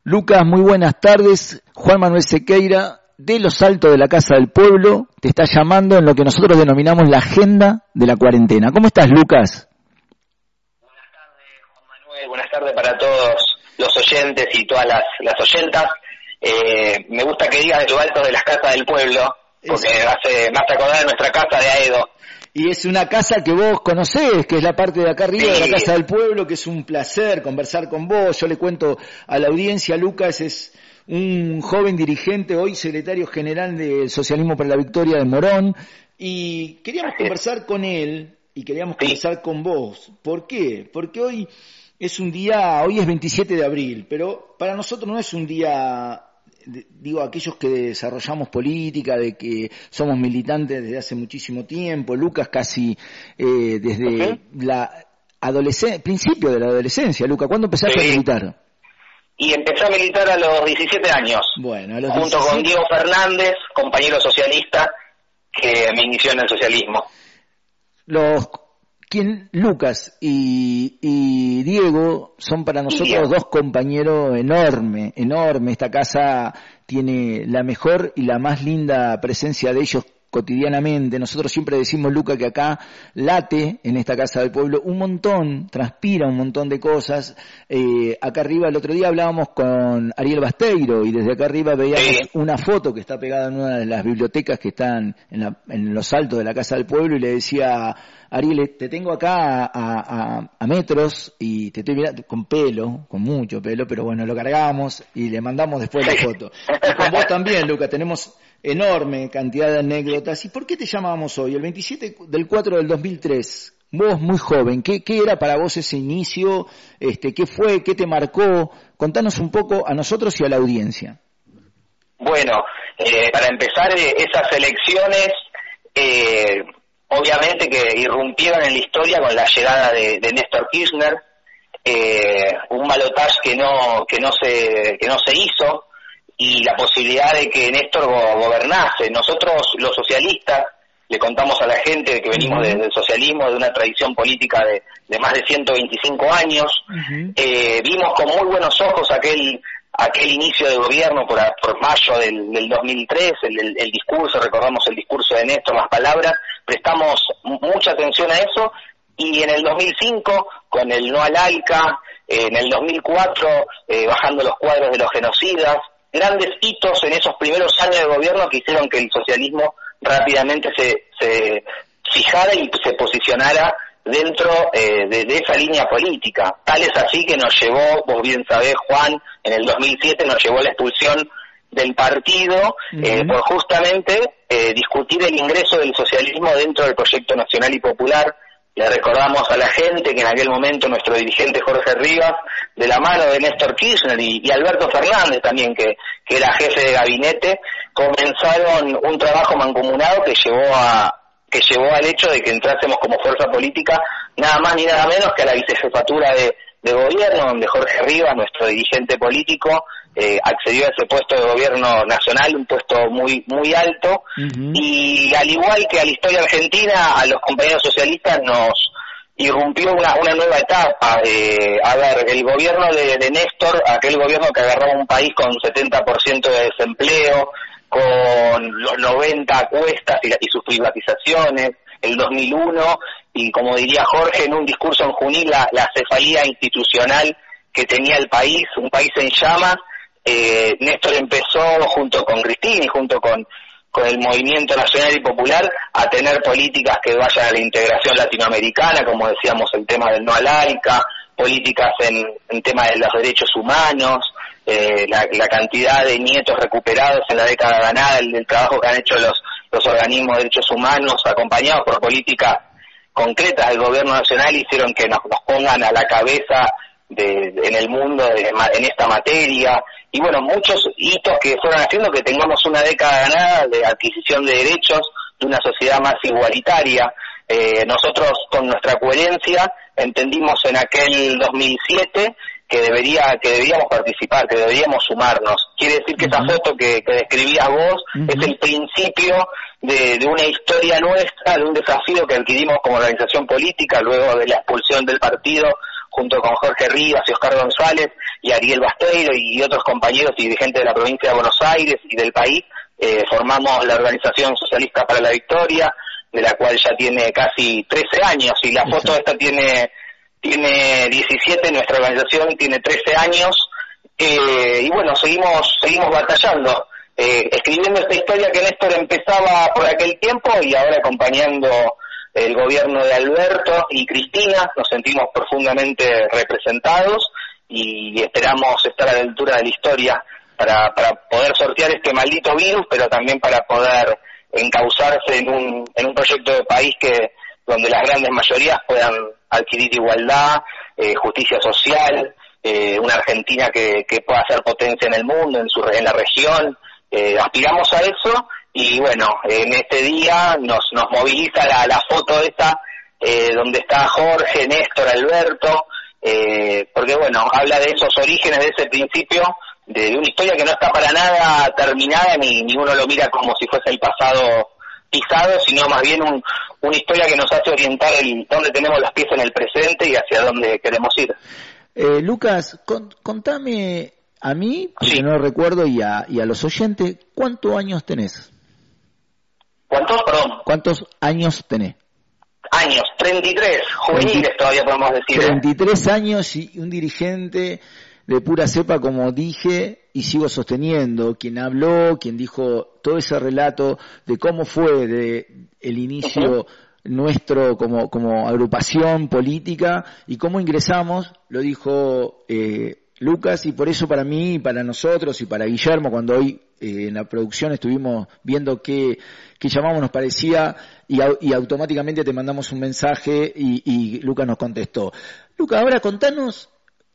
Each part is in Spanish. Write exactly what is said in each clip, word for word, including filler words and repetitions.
Lucas, muy buenas tardes. Juan Manuel Sequeira, de Los Altos de la Casa del Pueblo, te está llamando en lo que nosotros denominamos la agenda de la cuarentena. ¿Cómo estás, Lucas? Buenas tardes, Juan Manuel. Buenas tardes para todos los oyentes y todas las, las oyentas. Eh, me gusta que digas de Los Altos de las Casas del Pueblo, porque es... hace más acordar de nuestra casa de Aedo. Y es una casa que vos conocés, que es la parte de acá arriba sí. de la Casa del Pueblo, que es un placer conversar con vos. Yo le cuento a la audiencia, Lucas es un joven dirigente, hoy secretario general del Socialismo para la Victoria de Morón, y queríamos conversar con él, y queríamos conversar con vos. ¿Por qué? Porque hoy es un día, hoy es veintisiete de abril, pero para nosotros no es un día... digo, aquellos que desarrollamos política, de que somos militantes desde hace muchísimo tiempo, Lucas casi eh, desde uh-huh. la adolescencia, principio de la adolescencia. Lucas, ¿cuándo empezaste sí. a militar? Y empecé a militar a los diecisiete años, bueno, a los junto diecisiete... con Diego Fernández, compañero socialista, que me inició en el socialismo. Los quien Lucas y, y Diego son para nosotros dos compañeros enormes, enorme. Esta casa tiene la mejor y la más linda presencia de ellos cotidianamente. Nosotros siempre decimos, Lucas, que acá late en esta Casa del Pueblo un montón, transpira un montón de cosas. Eh, acá arriba, el otro día hablábamos con Ariel Basteiro y desde acá arriba veíamos sí. una foto que está pegada en una de las bibliotecas que están en, la, en Los Altos de la Casa del Pueblo, y le decía, Ariel, te tengo acá a, a, a metros y te estoy mirando con pelo, con mucho pelo, pero bueno, lo cargamos y le mandamos después la foto. Y con vos también, Lucas, tenemos enorme cantidad de anécdotas. ¿Y por qué te llamábamos hoy? El veintisiete del cuatro del dos mil tres, vos muy joven, ¿qué, qué era para vos ese inicio? Este, ¿qué fue? ¿Qué te marcó? Contanos un poco a nosotros y a la audiencia. Bueno, eh, para empezar, eh, esas elecciones, eh, obviamente que irrumpieron en la historia con la llegada de, de Néstor Kirchner, eh, un balotaje que no, que no se, que no se hizo, y la posibilidad de que Néstor gobernase. Nosotros, los socialistas, le contamos a la gente que venimos uh-huh. del socialismo, de una tradición política de, de más de ciento veinticinco años, uh-huh. eh, vimos con muy buenos ojos aquel aquel inicio de gobierno por, por mayo del, del dos mil tres, el, el, el discurso, recordamos el discurso de Néstor, las palabras, prestamos mucha atención a eso, y en el dos mil cinco, con el no al ALCA, eh, en el dos mil cuatro, eh, bajando los cuadros de los genocidas, grandes hitos en esos primeros años de gobierno que hicieron que el socialismo rápidamente se, se fijara y se posicionara dentro eh, de, de esa línea política. Tal es así que nos llevó, vos bien sabés, Juan, en el dos mil siete nos llevó a la expulsión del partido uh-huh. eh, por justamente eh, discutir el ingreso del socialismo dentro del proyecto nacional y popular. Le recordamos a la gente que en aquel momento nuestro dirigente Jorge Rivas, de la mano de Néstor Kirchner y, y Alberto Fernández también, que, que era jefe de gabinete, comenzaron un trabajo mancomunado que llevó a que llevó al hecho de que entrásemos como fuerza política nada más ni nada menos que a la vicejefatura de, de gobierno, donde Jorge Rivas, nuestro dirigente político, eh, accedió a ese puesto de gobierno nacional, un puesto muy muy alto, uh-huh. y al igual que a la historia argentina, a los compañeros socialistas nos irrumpió una, una nueva etapa. Eh, a ver, el gobierno de, de Néstor, aquel gobierno que agarraba un país con setenta por ciento de desempleo, con los noventa a cuestas y, la, y sus privatizaciones, el dos mil uno, y como diría Jorge en un discurso en Junín, la, la cefalía institucional que tenía el país, un país en llamas. Eh, Néstor empezó junto con Cristina y junto con, con el Movimiento Nacional y Popular a tener políticas que vayan a la integración latinoamericana, como decíamos, el tema del no al ALCA, políticas en, en tema de los derechos humanos, eh, la, la cantidad de nietos recuperados en la década ganada, el, el trabajo que han hecho los, los organismos de derechos humanos, acompañados por políticas concretas del gobierno nacional, hicieron que nos, nos pongan a la cabeza de, de, en el mundo de, en esta materia, y bueno, muchos hitos que fueron haciendo que tengamos una década ganada de adquisición de derechos, de una sociedad más igualitaria. Eh, nosotros, con nuestra coherencia, entendimos en aquel dos mil siete que debería que debíamos participar, que deberíamos sumarnos. Quiere decir que uh-huh. esa foto que, que describías vos uh-huh. es el principio de, de una historia nuestra, de un desafío que adquirimos como organización política luego de la expulsión del partido junto con Jorge Rivas y Oscar González y Ariel Basteiro y otros compañeros y dirigentes de la provincia de Buenos Aires y del país, eh, formamos la Organización Socialista para la Victoria, de la cual ya tiene casi trece años, y la foto esta tiene tiene diecisiete, nuestra organización tiene trece años, eh, y bueno, seguimos seguimos batallando, eh, escribiendo esta historia que Néstor empezaba por aquel tiempo y ahora acompañando el gobierno de Alberto y Cristina. Nos sentimos profundamente representados y esperamos estar a la altura de la historia para, para poder sortear este maldito virus, pero también para poder encauzarse en un, en un proyecto de país que donde las grandes mayorías puedan adquirir igualdad, eh, justicia social, eh, una Argentina que, que pueda ser potencia en el mundo, en, su, en la región. Eh, aspiramos a eso. Y bueno, en este día nos nos moviliza la, la foto esta, eh, donde está Jorge, Néstor, Alberto, eh, porque bueno, habla de esos orígenes, de ese principio, de, de una historia que no está para nada terminada, ni, ni uno lo mira como si fuese el pasado pisado, sino más bien un, una historia que nos hace orientar el dónde tenemos los pies en el presente y hacia dónde queremos ir. Eh, Lucas, con, contame a mí, porque sí. no recuerdo, y a, y a los oyentes, ¿cuántos años tenés? ¿Cuántos? Perdón. ¿Cuántos años tenés? Años, treinta y tres, juveniles todavía podemos decir. treinta y tres años y un dirigente de pura cepa, como dije, y sigo sosteniendo, quien habló, quien dijo todo ese relato de cómo fue de el inicio uh-huh. nuestro como, como agrupación política y cómo ingresamos, lo dijo eh, Lucas, y por eso para mí, para nosotros y para Guillermo, cuando hoy eh, en la producción estuvimos viendo qué, qué llamamos, nos parecía, y, y automáticamente te mandamos un mensaje y, y Lucas nos contestó. Lucas, ahora contanos,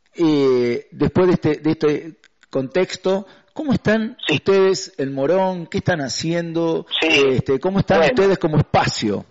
eh, después de este, de este contexto, ¿cómo están sí. ustedes en Morón? ¿Qué están haciendo? Sí. Este, ¿Cómo están bueno. ustedes como espacio?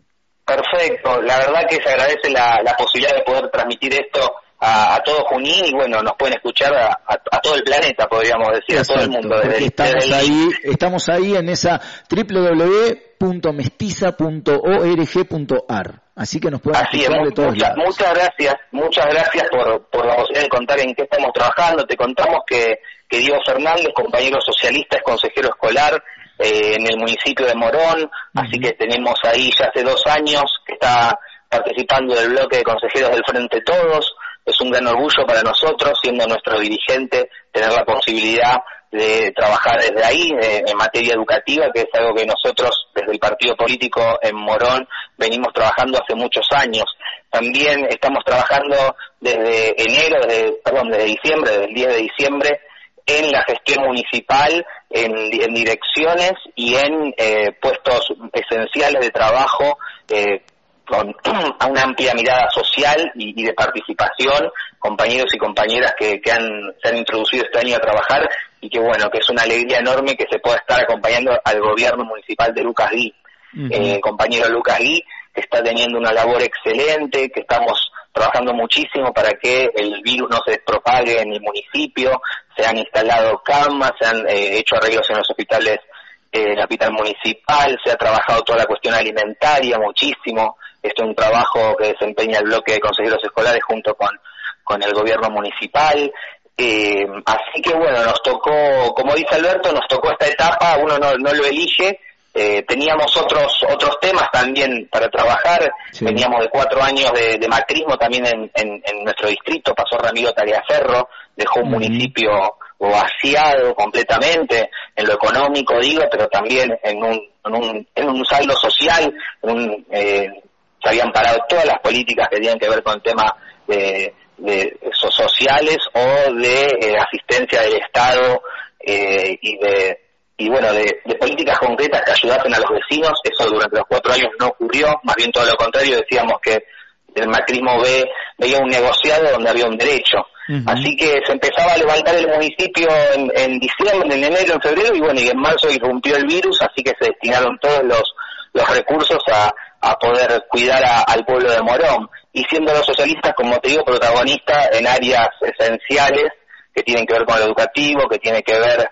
Perfecto, la verdad que se agradece la, la posibilidad de poder transmitir esto A, a todo Junín, y bueno, nos pueden escuchar a, a, a todo el planeta, podríamos decir, Exacto, a todo el mundo. Desde, estamos desde ahí, el... estamos ahí en esa doble u doble u doble u punto mestiza punto org punto a r, así que nos pueden así escuchar es, de todos mucha, lados. Muchas gracias, muchas gracias por, por la posibilidad de contar en qué estamos trabajando. Te contamos que, que Diego Fernández, compañero socialista, es consejero escolar eh, en el municipio de Morón, uh-huh. así que tenemos ahí ya hace dos años que está participando del bloque de consejeros del Frente Todos. Es un gran orgullo para nosotros, siendo nuestro dirigente, tener la posibilidad de trabajar desde ahí, eh, en materia educativa, que es algo que nosotros, desde el partido político en Morón, venimos trabajando hace muchos años. También estamos trabajando desde enero, desde, perdón, desde diciembre, desde el diez de diciembre, en la gestión municipal, en, en direcciones y en eh, puestos esenciales de trabajo, eh, con a una amplia mirada social y, y de participación, compañeros y compañeras que, que han, se han introducido este año a trabajar, y que bueno, que es una alegría enorme que se pueda estar acompañando al gobierno municipal de Lucas Gui, uh-huh. eh, compañero Lucas Gui, que está teniendo una labor excelente, que estamos trabajando muchísimo para que el virus no se propague en el municipio, se han instalado camas, se han eh, hecho arreglos en los hospitales, eh, en el hospital municipal, se ha trabajado toda la cuestión alimentaria muchísimo. Esto es un trabajo que desempeña el bloque de consejeros escolares junto con, con el gobierno municipal. Eh, así que bueno, nos tocó, como dice Alberto, nos tocó esta etapa, uno no, no lo elige. Eh, teníamos otros otros temas también para trabajar. Sí. Veníamos de cuatro años de, de macrismo también en, en, en nuestro distrito. Pasó Ramiro Tagliaferro, dejó un uh-huh. municipio vaciado completamente, en lo económico digo, pero también en un, en un, en un saldo social, un... Eh, se habían parado todas las políticas que tienen que ver con temas de, de esos sociales o de eh, asistencia del Estado eh, y de y bueno de, de políticas concretas que ayudasen a los vecinos. Eso durante los cuatro años no ocurrió, más bien todo lo contrario. Decíamos que el macrismo ve, veía un negociado donde había un derecho. Uh-huh. Así que se empezaba a levantar el municipio en, en diciembre, en enero, en febrero, y bueno, y en marzo irrumpió el virus, así que se destinaron todos los los recursos a, a poder cuidar a, al pueblo de Morón, y siendo los socialistas, como te digo, protagonistas en áreas esenciales que tienen que ver con lo educativo, que tienen que ver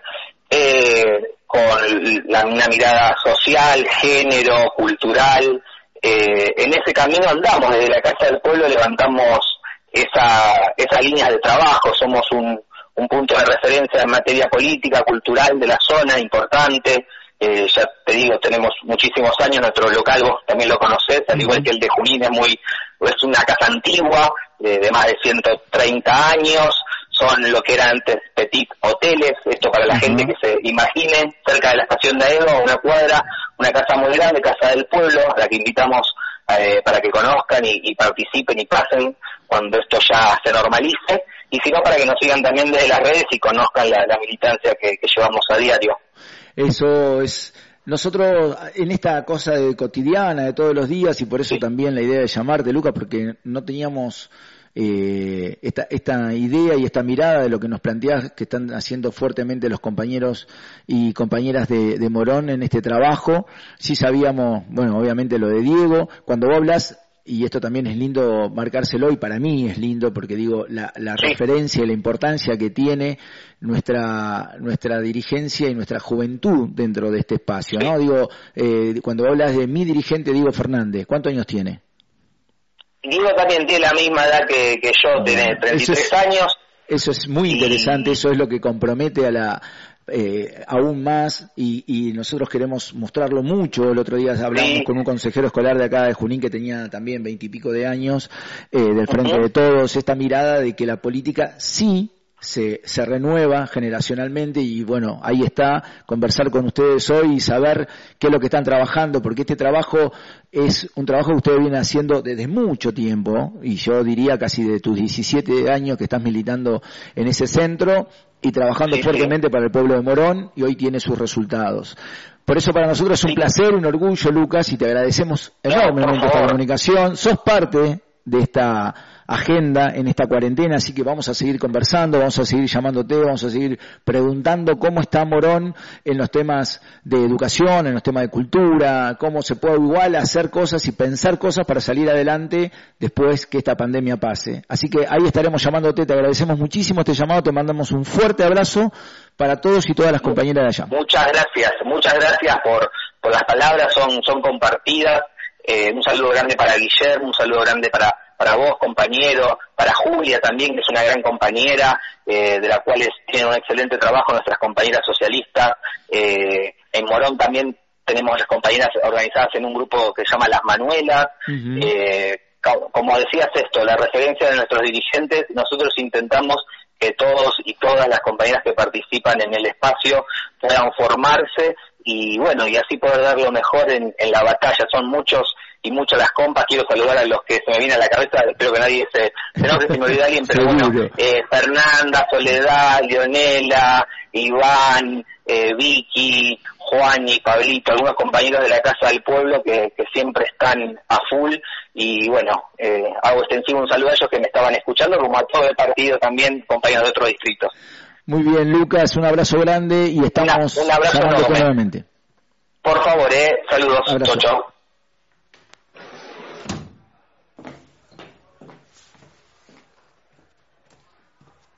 eh, con la, una mirada social, género, cultural. Eh, en ese camino andamos. Desde la Casa del Pueblo levantamos esa, esas líneas de trabajo. Somos un, un punto de referencia en materia política, cultural de la zona, importante. Eh, ya te digo, tenemos muchísimos años, nuestro local vos también lo conocés, al igual que el de Junín, es muy, es una casa antigua, de, de más de ciento treinta años, son lo que eran antes petit hoteles, esto para la uh-huh. gente que se imagine, cerca de la estación de Aedo, a una cuadra, una casa muy grande, Casa del Pueblo, a la que invitamos eh, para que conozcan y, y participen y pasen cuando esto ya se normalice, y si no, para que nos sigan también desde las redes y conozcan la, la militancia que, que llevamos a diario. Eso es, nosotros en esta cosa de cotidiana, de todos los días, y por eso sí. también la idea de llamarte, Lucas, porque no teníamos eh, esta, esta idea y esta mirada de lo que nos planteás que están haciendo fuertemente los compañeros y compañeras de, de Morón en este trabajo. Sí sabíamos, bueno, obviamente lo de Diego, cuando vos hablas, y esto también es lindo marcárselo, y para mí es lindo porque digo la, la sí. referencia y la importancia que tiene nuestra nuestra dirigencia y nuestra juventud dentro de este espacio, sí. ¿no? Digo, eh, cuando hablas de mi dirigente Diego Fernández, ¿cuántos años tiene? Diego también tiene la misma edad que, que yo, tiene treinta y tres años. Eso es muy interesante, y... eso es lo que compromete a la Eh, aún más y, y nosotros queremos mostrarlo mucho. El otro día hablamos sí. con un consejero escolar de acá de Junín que tenía también veintipico de años, eh, del Frente uh-huh. de Todos, esta mirada de que la política sí se, se renueva generacionalmente, y bueno, ahí está, conversar con ustedes hoy y saber qué es lo que están trabajando, porque este trabajo es un trabajo que ustedes vienen haciendo desde mucho tiempo, y yo diría casi de tus diecisiete años que estás militando en ese centro y trabajando sí, fuertemente sí. para el pueblo de Morón, y hoy tiene sus resultados. Por eso para nosotros es un sí. placer, un orgullo, Lucas, y te agradecemos enormemente esta comunicación. Sos parte de esta agenda en esta cuarentena, así que vamos a seguir conversando, vamos a seguir llamándote, vamos a seguir preguntando cómo está Morón en los temas de educación, en los temas de cultura, cómo se puede igual hacer cosas y pensar cosas para salir adelante después que esta pandemia pase. Así que ahí estaremos llamándote, te agradecemos muchísimo este llamado, te mandamos un fuerte abrazo para todos y todas las compañeras de allá. Muchas gracias, muchas gracias por, por las palabras, son, son compartidas. Eh, un saludo grande para Guillermo, un saludo grande para para vos, compañero, para Julia también, que es una gran compañera, eh, de la cual es, tiene un excelente trabajo nuestras compañeras socialistas. Eh, en Morón también tenemos las compañeras organizadas en un grupo que se llama Las Manuelas. Uh-huh. Eh, como decías esto, la referencia de nuestros dirigentes, nosotros intentamos que todos y todas las compañeras que participan en el espacio puedan formarse y bueno, y así poder dar lo mejor en, en la batalla. Son muchos y muchas las compas, quiero saludar a los que se me vienen a la cabeza, espero que nadie se, se note si me olvida alguien, pero bueno, eh, Fernanda, Soledad, Leonela, Iván, eh, Vicky, Juan y Pablito, algunos compañeros de la Casa del Pueblo que, que siempre están a full, y bueno, eh, hago extensivo un saludo a ellos que me estaban escuchando, como a todo el partido también, compañeros de otros distritos. Muy bien, Lucas, un abrazo grande y estamos Una, un abrazo nuevamente. Por favor, eh, saludos, chau, chau.